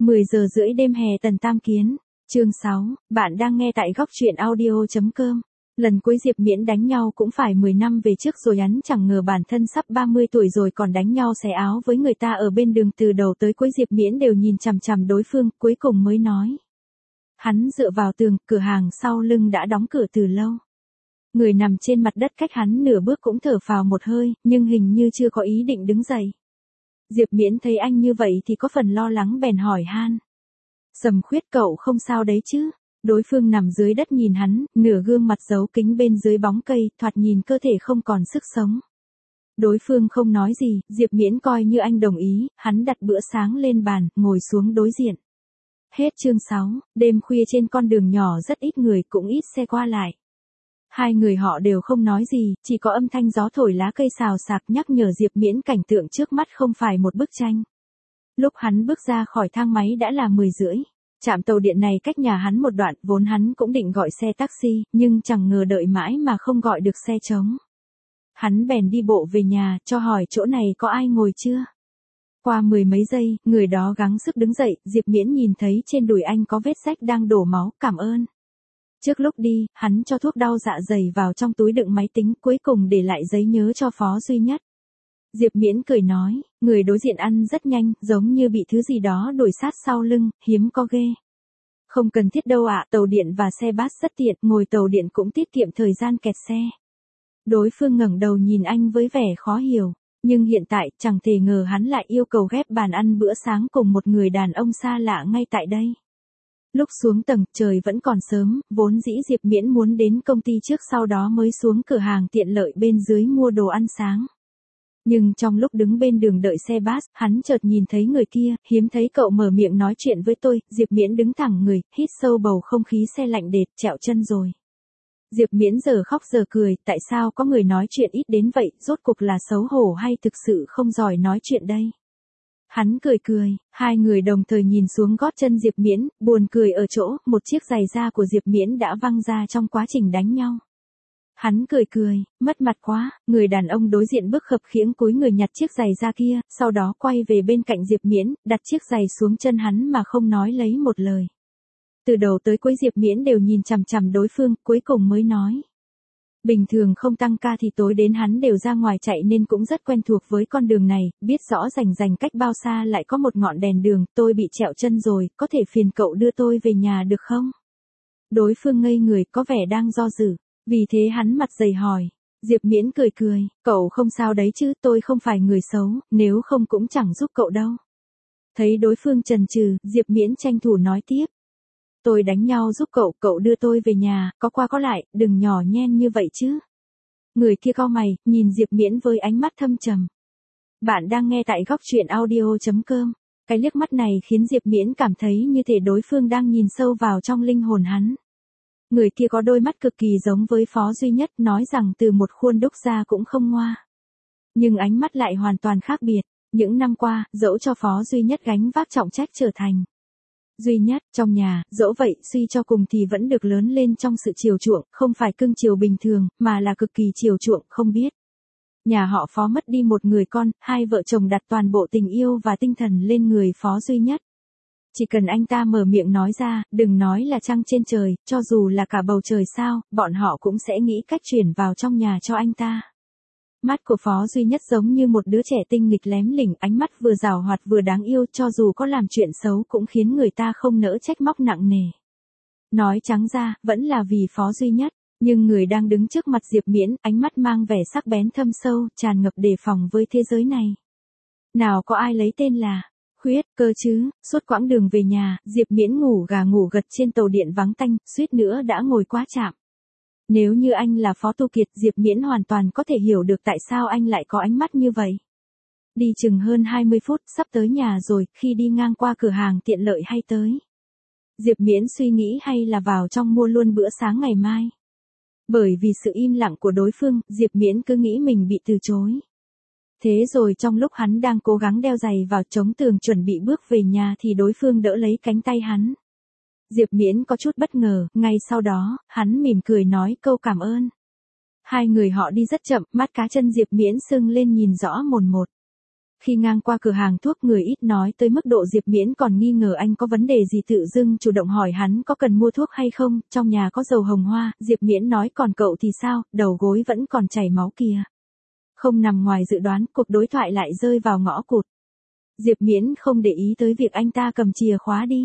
10 giờ rưỡi đêm hè Tần Tam Kiến, chương 6, bạn đang nghe tại góc truyện audio.com. Lần cuối Diệp Miễn đánh nhau cũng phải 10 năm về trước rồi, hắn chẳng ngờ bản thân sắp 30 tuổi rồi còn đánh nhau xé áo với người ta ở bên đường. Từ đầu tới cuối Diệp Miễn đều nhìn chằm chằm đối phương, cuối cùng mới nói. Hắn dựa vào tường, cửa hàng sau lưng đã đóng cửa từ lâu. Người nằm trên mặt đất cách hắn nửa bước cũng thở phào một hơi, nhưng hình như chưa có ý định đứng dậy. Diệp Miễn thấy anh như vậy thì có phần lo lắng bèn hỏi han. Sầm Khuyết, cậu không sao đấy chứ? Đối phương nằm dưới đất nhìn hắn, nửa gương mặt giấu kính bên dưới bóng cây, thoạt nhìn cơ thể không còn sức sống. Đối phương không nói gì, Diệp Miễn coi như anh đồng ý, hắn đặt bữa sáng lên bàn, ngồi xuống đối diện. Hết chương 6, đêm khuya trên con đường nhỏ rất ít người cũng ít xe qua lại. Hai người họ đều không nói gì, chỉ có âm thanh gió thổi lá cây xào xạc nhắc nhở Diệp Miễn cảnh tượng trước mắt không phải một bức tranh. Lúc hắn bước ra khỏi thang máy đã là 10 rưỡi. Trạm tàu điện này cách nhà hắn một đoạn, vốn hắn cũng định gọi xe taxi, nhưng chẳng ngờ đợi mãi mà không gọi được xe trống. Hắn bèn đi bộ về nhà, cho hỏi chỗ này có ai ngồi chưa. Qua 10 mấy giây, người đó gắng sức đứng dậy, Diệp Miễn nhìn thấy trên đùi anh có vết rách đang đổ máu, cảm ơn. Trước lúc đi, hắn cho thuốc đau dạ dày vào trong túi đựng máy tính, cuối cùng để lại giấy nhớ cho Phó Duy Nhất. Diệp Miễn cười nói, người đối diện ăn rất nhanh, giống như bị thứ gì đó đuổi sát sau lưng, hiếm có ghê. Không cần thiết đâu ạ, tàu điện và xe bus rất tiện, ngồi tàu điện cũng tiết kiệm thời gian kẹt xe. Đối phương ngẩng đầu nhìn anh với vẻ khó hiểu, nhưng hiện tại chẳng thể ngờ hắn lại yêu cầu ghép bàn ăn bữa sáng cùng một người đàn ông xa lạ ngay tại đây. Lúc xuống tầng, trời vẫn còn sớm, vốn dĩ Diệp Miễn muốn đến công ty trước sau đó mới xuống cửa hàng tiện lợi bên dưới mua đồ ăn sáng. Nhưng trong lúc đứng bên đường đợi xe bus, hắn chợt nhìn thấy người kia, hiếm thấy cậu mở miệng nói chuyện với tôi. Diệp Miễn đứng thẳng người, hít sâu bầu không khí xe lạnh đệt, trẹo chân rồi. Diệp Miễn giờ khóc giờ cười, tại sao có người nói chuyện ít đến vậy, rốt cuộc là xấu hổ hay thực sự không giỏi nói chuyện đây? Hắn cười cười, hai người đồng thời nhìn xuống gót chân Diệp Miễn, buồn cười ở chỗ, một chiếc giày da của Diệp Miễn đã văng ra trong quá trình đánh nhau. Hắn cười cười, mất mặt quá, người đàn ông đối diện bước khập khiễng cúi người nhặt chiếc giày da kia, sau đó quay về bên cạnh Diệp Miễn, đặt chiếc giày xuống chân hắn mà không nói lấy một lời. Từ đầu tới cuối Diệp Miễn đều nhìn chằm chằm đối phương, cuối cùng mới nói. Bình thường không tăng ca thì tối đến hắn đều ra ngoài chạy nên cũng rất quen thuộc với con đường này, biết rõ rành cách bao xa lại có một ngọn đèn đường, tôi bị trẹo chân rồi, có thể phiền cậu đưa tôi về nhà được không? Đối phương ngây người, có vẻ đang do dự, vì thế hắn mặt dày hỏi. Diệp Miễn cười cười, cậu không sao đấy chứ, tôi không phải người xấu, nếu không cũng chẳng giúp cậu đâu. Thấy đối phương chần chừ, Diệp Miễn tranh thủ nói tiếp. Tôi đánh nhau giúp cậu, cậu đưa tôi về nhà, có qua có lại, đừng nhỏ nhen như vậy chứ. Người kia cau mày, nhìn Diệp Miễn với ánh mắt thâm trầm. Bạn đang nghe tại góc truyện audio.com. Cái liếc mắt này khiến Diệp Miễn cảm thấy như thể đối phương đang nhìn sâu vào trong linh hồn hắn. Người kia có đôi mắt cực kỳ giống với Phó Duy Nhất, nói rằng từ một khuôn đúc ra cũng không ngoa. Nhưng ánh mắt lại hoàn toàn khác biệt. Những năm qua, dẫu cho Phó Duy Nhất gánh vác trọng trách trở thành Duy Nhất trong nhà, dẫu vậy suy cho cùng thì vẫn được lớn lên trong sự chiều chuộng, không phải cưng chiều bình thường, mà là cực kỳ chiều chuộng, không biết. Nhà họ Phó mất đi một người con, hai vợ chồng đặt toàn bộ tình yêu và tinh thần lên người Phó Duy Nhất. Chỉ cần anh ta mở miệng nói ra, đừng nói là trăng trên trời, cho dù là cả bầu trời sao, bọn họ cũng sẽ nghĩ cách chuyển vào trong nhà cho anh ta. Mắt của Phó Duy Nhất giống như một đứa trẻ tinh nghịch lém lỉnh, ánh mắt vừa giàu hoạt vừa đáng yêu, cho dù có làm chuyện xấu cũng khiến người ta không nỡ trách móc nặng nề. Nói trắng ra, vẫn là vì Phó Duy Nhất, nhưng người đang đứng trước mặt Diệp Miễn, ánh mắt mang vẻ sắc bén thâm sâu, tràn ngập đề phòng với thế giới này. Nào có ai lấy tên là Khuyết, cơ chứ? Suốt quãng đường về nhà, Diệp Miễn ngủ gà ngủ gật trên tàu điện vắng tanh, suýt nữa đã ngồi quá chạm. Nếu như anh là Phó Tu Kiệt, Diệp Miễn hoàn toàn có thể hiểu được tại sao anh lại có ánh mắt như vậy. Đi chừng hơn 20 phút, sắp tới nhà rồi, khi đi ngang qua cửa hàng tiện lợi hay tới. Diệp Miễn suy nghĩ hay là vào trong mua luôn bữa sáng ngày mai. Bởi vì sự im lặng của đối phương, Diệp Miễn cứ nghĩ mình bị từ chối. Thế rồi trong lúc hắn đang cố gắng đeo giày vào chống tường chuẩn bị bước về nhà thì đối phương đỡ lấy cánh tay hắn. Diệp Miễn có chút bất ngờ, ngay sau đó, hắn mỉm cười nói câu cảm ơn. Hai người họ đi rất chậm, mắt cá chân Diệp Miễn sưng lên nhìn rõ mồn một. Khi ngang qua cửa hàng thuốc người ít nói tới mức độ Diệp Miễn còn nghi ngờ anh có vấn đề gì tự dưng chủ động hỏi hắn có cần mua thuốc hay không, trong nhà có dầu hồng hoa, Diệp Miễn nói còn cậu thì sao, đầu gối vẫn còn chảy máu kìa. Không nằm ngoài dự đoán, cuộc đối thoại lại rơi vào ngõ cụt. Diệp Miễn không để ý tới việc anh ta cầm chìa khóa đi.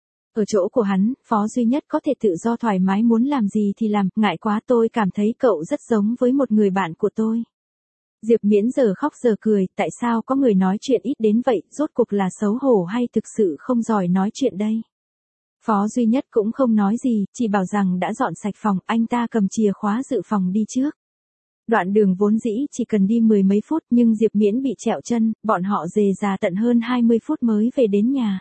Ở chỗ của hắn, Phó Duy Nhất có thể tự do thoải mái muốn làm gì thì làm, ngại quá tôi cảm thấy cậu rất giống với một người bạn của tôi. Diệp Miễn giờ khóc giờ cười, tại sao có người nói chuyện ít đến vậy, rốt cuộc là xấu hổ hay thực sự không giỏi nói chuyện đây? Phó Duy Nhất cũng không nói gì, chỉ bảo rằng đã dọn sạch phòng, anh ta cầm chìa khóa dự phòng đi trước. Đoạn đường vốn dĩ chỉ cần đi 10 mấy phút nhưng Diệp Miễn bị trẹo chân, bọn họ dề dà tận hơn 20 phút mới về đến nhà.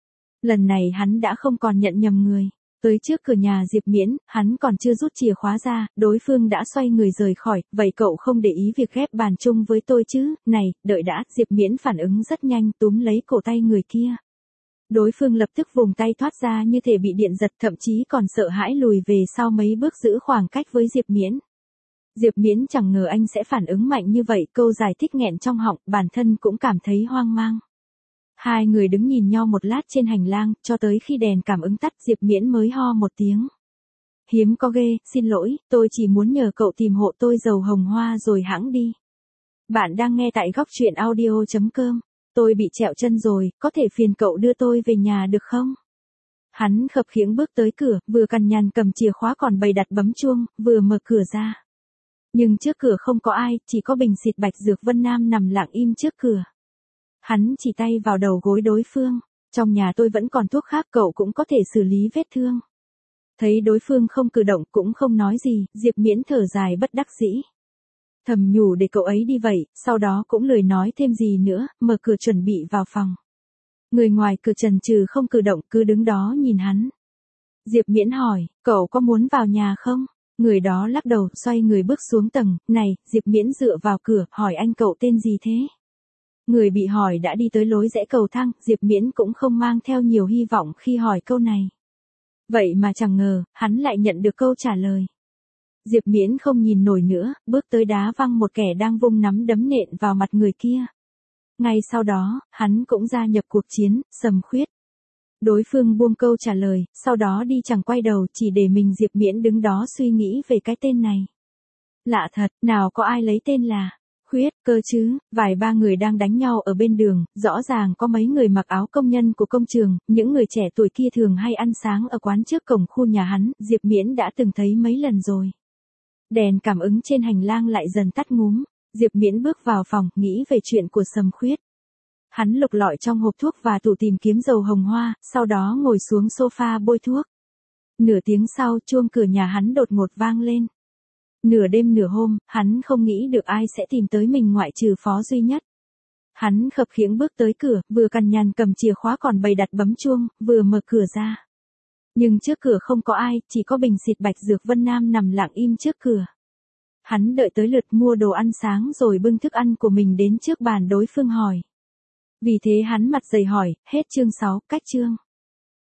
Lần này hắn đã không còn nhận nhầm người. Tới trước cửa nhà Diệp Miễn, hắn còn chưa rút chìa khóa ra, đối phương đã xoay người rời khỏi, vậy cậu không để ý việc ghép bàn chung với tôi chứ, này, đợi đã, Diệp Miễn phản ứng rất nhanh túm lấy cổ tay người kia. Đối phương lập tức vùng tay thoát ra như thể bị điện giật, thậm chí còn sợ hãi lùi về sau mấy bước giữ khoảng cách với Diệp Miễn. Diệp Miễn chẳng ngờ anh sẽ phản ứng mạnh như vậy, câu giải thích nghẹn trong họng, bản thân cũng cảm thấy hoang mang. Hai người đứng nhìn nhau một lát trên hành lang, cho tới khi đèn cảm ứng tắt Diệp Miễn mới ho một tiếng. Hiếm có ghê, xin lỗi, tôi chỉ muốn nhờ cậu tìm hộ tôi dầu hồng hoa rồi hãng đi. Bạn đang nghe tại góc truyện audio.com. Tôi bị trẹo chân rồi, có thể phiền cậu đưa tôi về nhà được không? Hắn khập khiễng bước tới cửa, vừa cằn nhằn cầm chìa khóa còn bày đặt bấm chuông, vừa mở cửa ra. Nhưng trước cửa không có ai, chỉ có bình xịt bạch dược Vân Nam nằm lặng im trước cửa. Hắn chỉ tay vào đầu gối đối phương, trong nhà tôi vẫn còn thuốc khác cậu cũng có thể xử lý vết thương. Thấy đối phương không cử động cũng không nói gì, Diệp Miễn thở dài bất đắc dĩ. Thầm nhủ để cậu ấy đi vậy, sau đó cũng lười nói thêm gì nữa, mở cửa chuẩn bị vào phòng. Người ngoài cửa chần chừ không cử động cứ đứng đó nhìn hắn. Diệp Miễn hỏi, cậu có muốn vào nhà không? Người đó lắc đầu, xoay người bước xuống tầng, này, Diệp Miễn dựa vào cửa, hỏi anh cậu tên gì thế? Người bị hỏi đã đi tới lối rẽ cầu thang, Diệp Miễn cũng không mang theo nhiều hy vọng khi hỏi câu này. Vậy mà chẳng ngờ, hắn lại nhận được câu trả lời. Diệp Miễn không nhìn nổi nữa, bước tới đá văng một kẻ đang vung nắm đấm nện vào mặt người kia. Ngay sau đó, hắn cũng gia nhập cuộc chiến, Sầm Khuyết. Đối phương buông câu trả lời, sau đó đi chẳng quay đầu, chỉ để mình Diệp Miễn đứng đó suy nghĩ về cái tên này. Lạ thật, nào có ai lấy tên là Khuyết cơ chứ, vài ba người đang đánh nhau ở bên đường, rõ ràng có mấy người mặc áo công nhân của công trường, những người trẻ tuổi kia thường hay ăn sáng ở quán trước cổng khu nhà hắn, Diệp Miễn đã từng thấy mấy lần rồi. Đèn cảm ứng trên hành lang lại dần tắt ngúm, Diệp Miễn bước vào phòng, nghĩ về chuyện của Sầm Khuyết. Hắn lục lọi trong hộp thuốc và tủ tìm kiếm dầu hồng hoa, sau đó ngồi xuống sofa bôi thuốc. Nửa tiếng sau, chuông cửa nhà hắn đột ngột vang lên. Nửa đêm nửa hôm, hắn không nghĩ được ai sẽ tìm tới mình ngoại trừ Phó Duy Nhất. Hắn khập khiễng bước tới cửa, vừa cằn nhằn cầm chìa khóa còn bày đặt bấm chuông, vừa mở cửa ra. Nhưng trước cửa không có ai, chỉ có bình xịt bạch dược Vân Nam nằm lặng im trước cửa. Hắn đợi tới lượt mua đồ ăn sáng rồi bưng thức ăn của mình đến trước bàn đối phương hỏi. Vì thế hắn mặt dày hỏi, hết chương 6, cách chương.